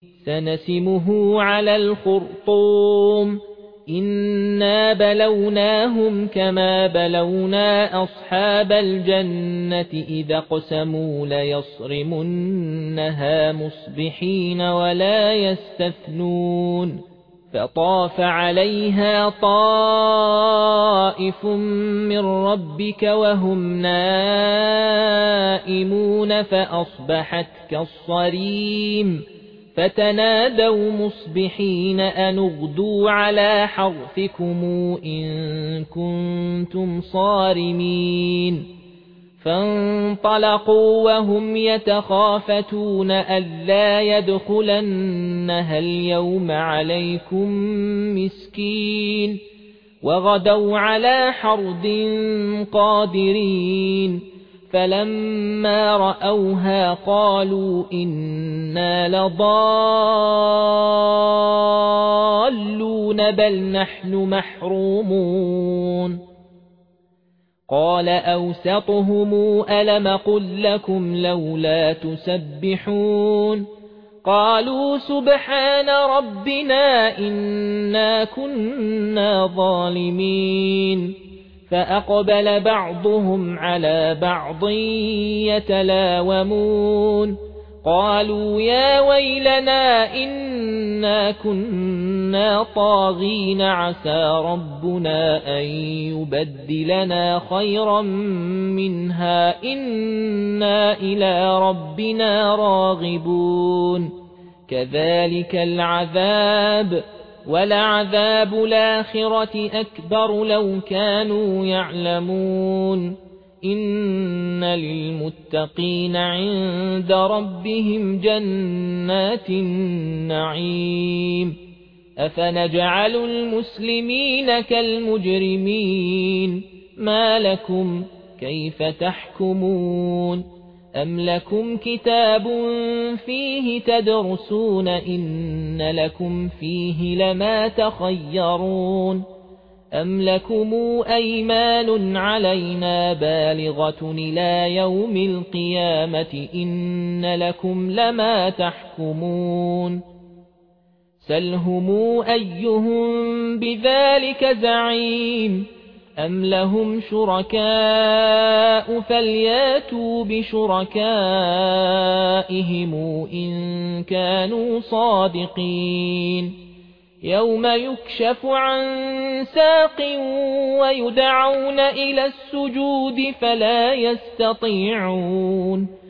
سنسمه على الخرطوم إنا بلوناهم كما بلونا أصحاب الجنة إذا اقسموا ليصرمنها مصبحين ولا يستثنون فطاف عليها طائف من ربك وهم نائمون فأصبحت كالصريم فتنادوا مصبحين أن اغدوا على حرثكم إن كنتم صارمين فانطلقوا وهم يتخافتون ألا يدخلنها اليوم عليكم مسكين وغدوا على حرد قادرين فلما رأوها قالوا إنا لضالون بل نحن محرومون قال أوسطهم ألم قل لكم لولا تسبحون قالوا سبحان ربنا إنا كنا ظالمين فأقبل بعضهم على بعض يتلاومون قالوا يا ويلنا إنا كنا طاغين عسى ربنا أن يبدلنا خيرا منها إنا إلى ربنا راغبون كذلك العذاب ولعذاب الآخرة أكبر لو كانوا يعلمون إن للمتقين عند ربهم جنات النعيم أفنجعل المسلمين كالمجرمين ما لكم كيف تحكمون أم لكم كتاب فيه تدرسون إن لكم فيه لما تخيرون أم لكم أيمان علينا بالغة إلى يوم القيامة إن لكم لما تحكمون سلهم أيهم بذلك زعيم أم لهم شركاء فلياتوا بشركائهم إن كانوا صادقين يوم يكشف عن ساق ويدعون إلى السجود فلا يستطيعون